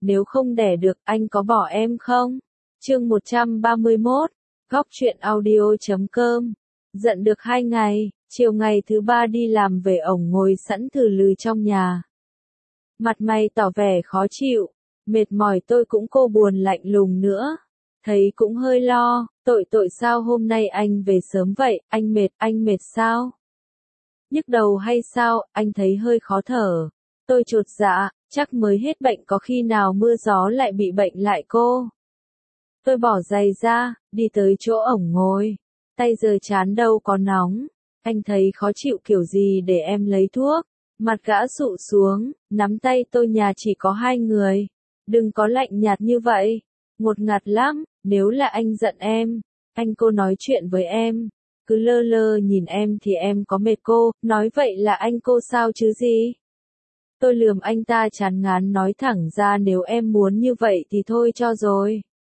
nếu không đẻ được, anh có bỏ em không? Chương 131, Góc truyện audio.com. Giận được 2 ngày, chiều ngày thứ 3 đi làm về ổng ngồi sẵn thừ lừ trong nhà. Mặt mày tỏ vẻ khó chịu, mệt mỏi. Tôi cũng cô buồn lạnh lùng nữa. Thấy cũng hơi lo, tội sao hôm nay anh về sớm vậy, anh mệt sao? Nhức đầu hay sao, anh thấy hơi khó thở. Tôi chột dạ, chắc mới hết bệnh có khi nào mưa gió lại bị bệnh lại cô. Tôi bỏ giày ra, đi tới chỗ ổng ngồi. Tay giờ chán đâu có nóng. Anh thấy khó chịu kiểu gì để em lấy thuốc. Mặt gã sụ xuống, nắm tay tôi, nhà chỉ có 2 người. Đừng có lạnh nhạt như vậy. Ngột ngạt lắm, nếu là anh giận em, anh cô nói chuyện với em. Cứ lơ lơ nhìn em thì em có mệt cô, nói vậy là anh cô sao chứ gì? Tôi lườm anh ta chán ngán nói thẳng ra, nếu em muốn như vậy thì thôi cho rồi.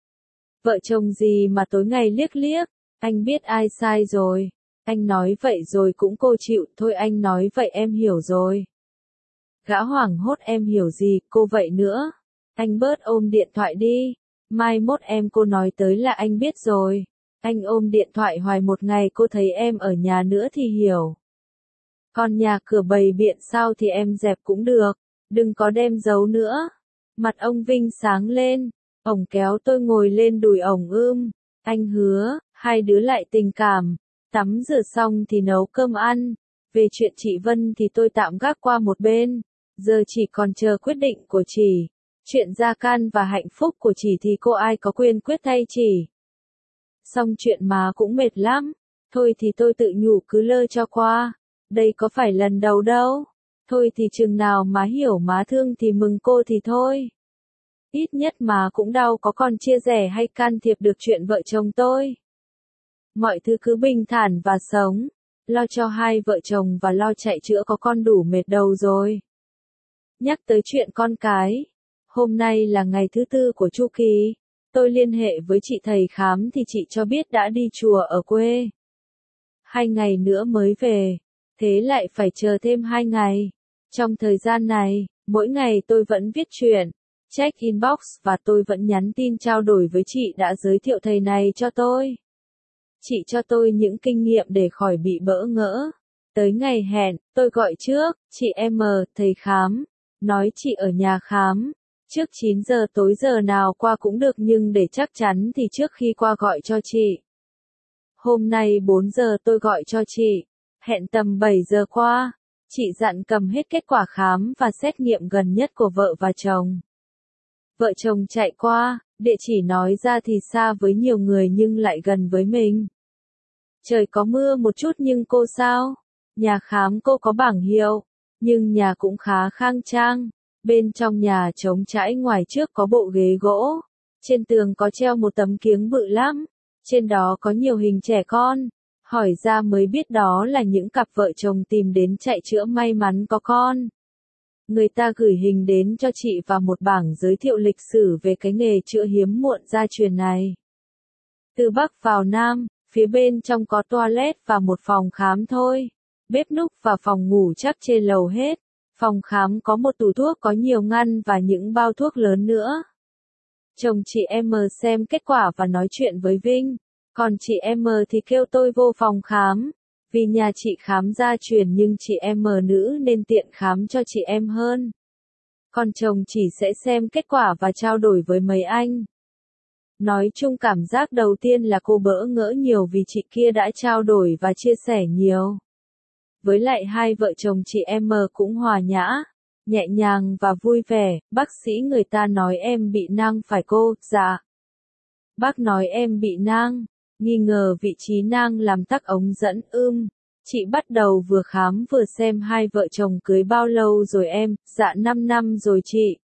Vợ chồng gì mà tối ngày liếc liếc, anh biết ai sai rồi. Anh nói vậy rồi cũng cô chịu, thôi anh nói vậy em hiểu rồi. Gã hoảng hốt, em hiểu gì, cô vậy nữa. Anh bớt ôm điện thoại đi, mai mốt em cô nói tới là anh biết rồi. Anh ôm điện thoại hoài một ngày cô thấy em ở nhà nữa thì hiểu. Còn nhà cửa bày biện sao thì em dẹp cũng được, đừng có đem giấu nữa. Mặt ông Vinh sáng lên, ổng kéo tôi ngồi lên đùi ổng anh hứa, hai đứa lại tình cảm, tắm rửa xong thì nấu cơm ăn. Về chuyện chị Vân thì tôi tạm gác qua một bên, giờ chỉ còn chờ quyết định của chị. Chuyện Gia Can và hạnh phúc của chị thì cô ai có quyền quyết thay chị. Xong chuyện mà cũng mệt lắm, thôi thì tôi tự nhủ cứ lơ cho qua, đây có phải lần đầu đâu. Thôi thì chừng nào má hiểu má thương thì mừng cô thì thôi. Ít nhất mà cũng đau có còn chia sẻ hay can thiệp được chuyện vợ chồng tôi. Mọi thứ cứ bình thản và sống, lo cho hai vợ chồng và lo chạy chữa có con đủ mệt đầu rồi. Nhắc tới chuyện con cái, hôm nay là ngày thứ 4 của chu kỳ. Tôi liên hệ với chị thầy khám thì chị cho biết đã đi chùa ở quê. 2 ngày nữa mới về, thế lại phải chờ thêm 2 ngày. Trong thời gian này, mỗi ngày tôi vẫn viết chuyện, check inbox và tôi vẫn nhắn tin trao đổi với chị đã giới thiệu thầy này cho tôi. Chị cho tôi những kinh nghiệm để khỏi bị bỡ ngỡ. Tới ngày hẹn, tôi gọi trước, chị em thầy khám, nói chị ở nhà khám. Trước 9 giờ tối giờ nào qua cũng được nhưng để chắc chắn thì trước khi qua gọi cho chị. Hôm nay 4 giờ tôi gọi cho chị, hẹn tầm 7 giờ qua. Chị dặn cầm hết kết quả khám và xét nghiệm gần nhất của vợ và chồng. Vợ chồng chạy qua, địa chỉ nói ra thì xa với nhiều người nhưng lại gần với mình. Trời có mưa một chút nhưng cô sao? Nhà khám cô có bảng hiệu, nhưng nhà cũng khá khang trang. Bên trong nhà trống trải, ngoài trước có bộ ghế gỗ. Trên tường có treo một tấm kiếng bự lắm. Trên đó có nhiều hình trẻ con. Hỏi ra mới biết đó là những cặp vợ chồng tìm đến chạy chữa may mắn có con. Người ta gửi hình đến cho chị và một bảng giới thiệu lịch sử về cái nghề chữa hiếm muộn gia truyền này. Từ Bắc vào Nam, phía bên trong có toilet và một phòng khám thôi. Bếp núc và phòng ngủ chắc trên lầu hết. Phòng khám có một tủ thuốc có nhiều ngăn và những bao thuốc lớn nữa. Chồng chị em xem kết quả và nói chuyện với Vinh. Còn chị em thì kêu tôi vô phòng khám. Vì nhà chị khám gia truyền nhưng chị em nữ nên tiện khám cho chị em hơn. Còn chồng chỉ sẽ xem kết quả và trao đổi với mấy anh. Nói chung cảm giác đầu tiên là cô bỡ ngỡ nhiều vì chị kia đã trao đổi và chia sẻ nhiều. Với lại hai vợ chồng chị em cũng hòa nhã, nhẹ nhàng và vui vẻ. Bác sĩ người ta nói em bị nang phải cô? Dạ. Bác nói em bị nang, nghi ngờ vị trí nang làm tắc ống dẫn. Chị bắt đầu vừa khám vừa xem hai vợ chồng cưới bao lâu rồi em? Dạ 5 năm rồi chị.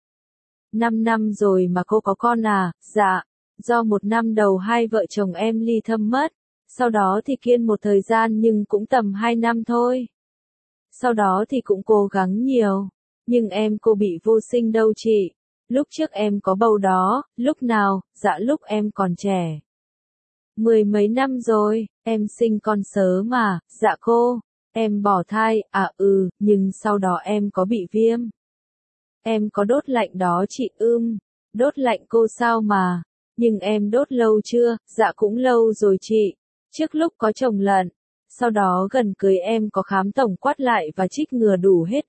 5 năm rồi mà cô có con à? Dạ. Do 1 năm đầu hai vợ chồng em ly thâm mất. Sau đó thì kiêng một thời gian nhưng cũng tầm 2 năm thôi. Sau đó thì cũng cố gắng nhiều. Nhưng em cô bị vô sinh đâu chị. Lúc trước em có bầu đó, lúc nào? Dạ lúc em còn trẻ. 10 mấy năm rồi, em sinh con sớm mà. Dạ cô. Em bỏ thai, nhưng sau đó em có bị viêm. Em có đốt lạnh đó chị. Đốt lạnh cô sao mà? Nhưng em đốt lâu chưa? Dạ cũng lâu rồi chị. Trước lúc có chồng lận. Sau đó gần cưới em có khám tổng quát lại và trích ngừa đủ hết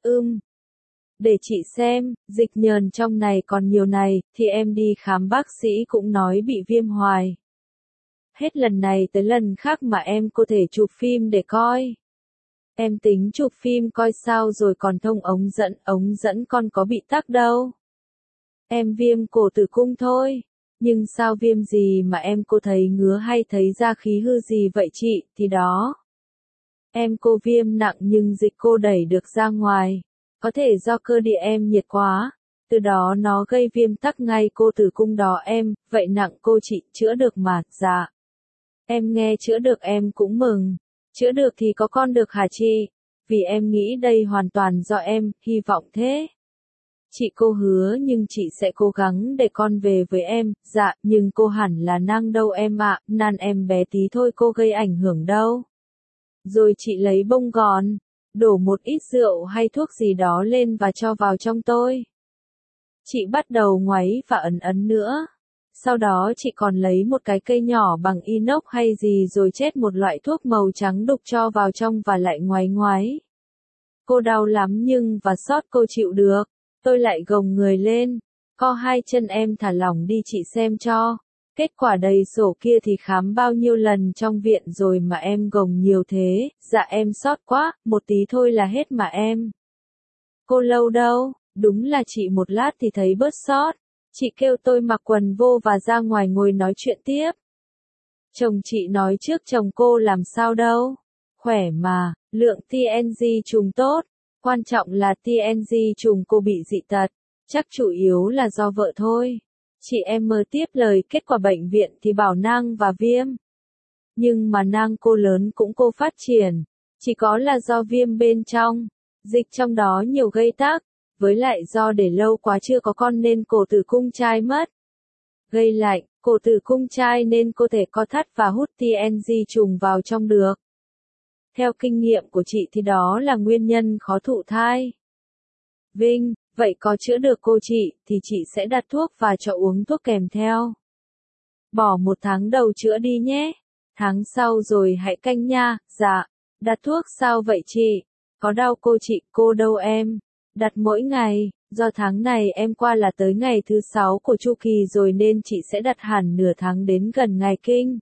Để chị xem, dịch nhờn trong này còn nhiều này, thì em đi khám bác sĩ cũng nói bị viêm hoài. Hết lần này tới lần khác mà em có thể chụp phim để coi. Em tính chụp phim coi sao rồi còn thông ống dẫn con có bị tắc đâu. Em viêm cổ tử cung thôi. Nhưng sao viêm gì mà em cô thấy ngứa hay thấy ra khí hư gì vậy chị, thì đó. Em cô viêm nặng nhưng dịch cô đẩy được ra ngoài. Có thể do cơ địa em nhiệt quá. Từ đó nó gây viêm tắc ngay cô tử cung đó em, vậy nặng cô chị chữa được mà, dạ. Em nghe chữa được em cũng mừng. Chữa được thì có con được hả chị? Vì em nghĩ đây hoàn toàn do em, hy vọng thế. Chị cô hứa nhưng chị sẽ cố gắng để con về với em, dạ, nhưng cô hẳn là nang đâu em ạ, nan em bé tí thôi cô gây ảnh hưởng đâu. Rồi chị lấy bông gòn, đổ một ít rượu hay thuốc gì đó lên và cho vào trong tôi. Chị bắt đầu ngoáy và ấn nữa. Sau đó chị còn lấy một cái cây nhỏ bằng inox hay gì rồi chết một loại thuốc màu trắng đục cho vào trong và lại ngoáy. Cô đau lắm nhưng và sót cô chịu được. Tôi lại gồng người lên. Co hai chân em thả lỏng đi chị xem cho. Kết quả đầy sổ kia thì khám bao nhiêu lần trong viện rồi mà em gồng nhiều thế. Dạ em sót quá, một tí thôi là hết mà em. Cô lâu đâu, đúng là chị một lát thì thấy bớt sót. Chị kêu tôi mặc quần vô và ra ngoài ngồi nói chuyện tiếp. Chồng chị nói trước chồng cô làm sao đâu. Khỏe mà, lượng TNG trùng tốt. Quan trọng là TNG trùng cô bị dị tật. Chắc chủ yếu là do vợ thôi. Chị em mơ tiếp lời kết quả bệnh viện thì bảo nang và viêm. Nhưng mà nang cô lớn cũng cô phát triển. Chỉ có là do viêm bên trong. Dịch trong đó nhiều gây tắc. Với lại do để lâu quá chưa có con nên cổ tử cung chai mất. Gây lạnh, cổ tử cung chai nên cô thể co thắt và hút TNG trùng vào trong được. Theo kinh nghiệm của chị thì đó là nguyên nhân khó thụ thai. Vinh, vậy có chữa được cô chị, thì chị sẽ đặt thuốc và cho uống thuốc kèm theo. Bỏ 1 tháng đầu chữa đi nhé. Tháng sau rồi hãy canh nha, dạ. Đặt thuốc sao vậy chị? Có đau cô đâu em? Đặt mỗi ngày, do tháng này em qua là tới ngày thứ 6 của chu kỳ rồi nên chị sẽ đặt hẳn nửa tháng đến gần ngày kinh.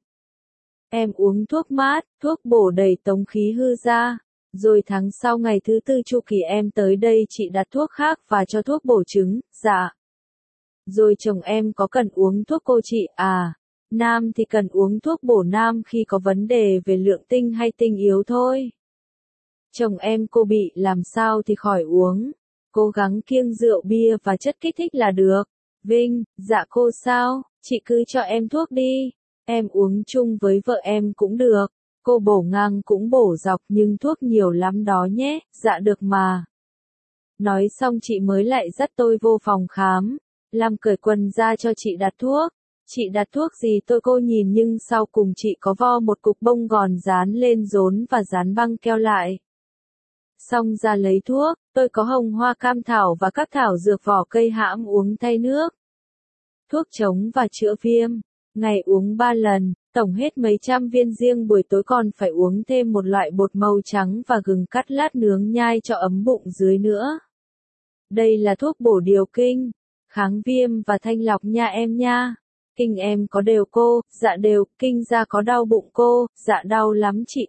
Em uống thuốc mát, thuốc bổ đầy tống khí hư ra. Rồi tháng sau ngày thứ 4 chu kỳ em tới đây chị đặt thuốc khác và cho thuốc bổ trứng, dạ. Rồi chồng em có cần uống thuốc cô chị à? Nam thì cần uống thuốc bổ nam khi có vấn đề về lượng tinh hay tinh yếu thôi. Chồng em cô bị làm sao thì khỏi uống. Cố gắng kiêng rượu bia và chất kích thích là được. Vinh, dạ cô sao? Chị cứ cho em thuốc đi. Em uống chung với vợ em cũng được. Cô bổ ngang cũng bổ dọc nhưng thuốc nhiều lắm đó nhé, dạ được mà. Nói xong chị mới lại dắt tôi vô phòng khám. Làm cởi quần ra cho chị đặt thuốc. Chị đặt thuốc gì tôi cô nhìn nhưng sau cùng chị có vo một cục bông gòn dán lên rốn và dán băng keo lại. Xong ra lấy thuốc, tôi có hồng hoa cam thảo và các thảo dược vỏ cây hãm uống thay nước. Thuốc chống và chữa viêm. Ngày uống 3 lần, tổng hết mấy trăm viên riêng buổi tối còn phải uống thêm một loại bột màu trắng và gừng cắt lát nướng nhai cho ấm bụng dưới nữa. Đây là thuốc bổ điều kinh, kháng viêm và thanh lọc nha em nha. Kinh em có đều cô, dạ đều, kinh ra có đau bụng cô, dạ đau lắm chị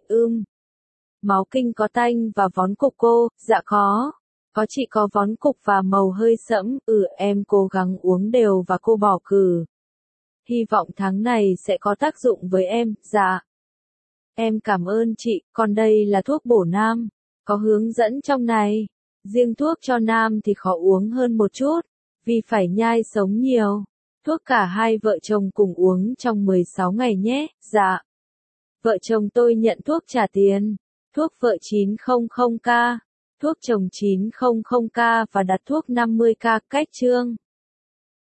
Máu kinh có tanh và vón cục cô, dạ có. Có chị có vón cục và màu hơi sẫm, em cố gắng uống đều và cô bỏ cử. Hy vọng tháng này sẽ có tác dụng với em, dạ. Em cảm ơn chị, còn đây là thuốc bổ nam. Có hướng dẫn trong này. Riêng thuốc cho nam thì khó uống hơn một chút, vì phải nhai sống nhiều. Thuốc cả hai vợ chồng cùng uống trong 16 ngày nhé, dạ. Vợ chồng tôi nhận thuốc trả tiền. Thuốc vợ 900k, thuốc chồng 900k và đặt thuốc 50k cách chương.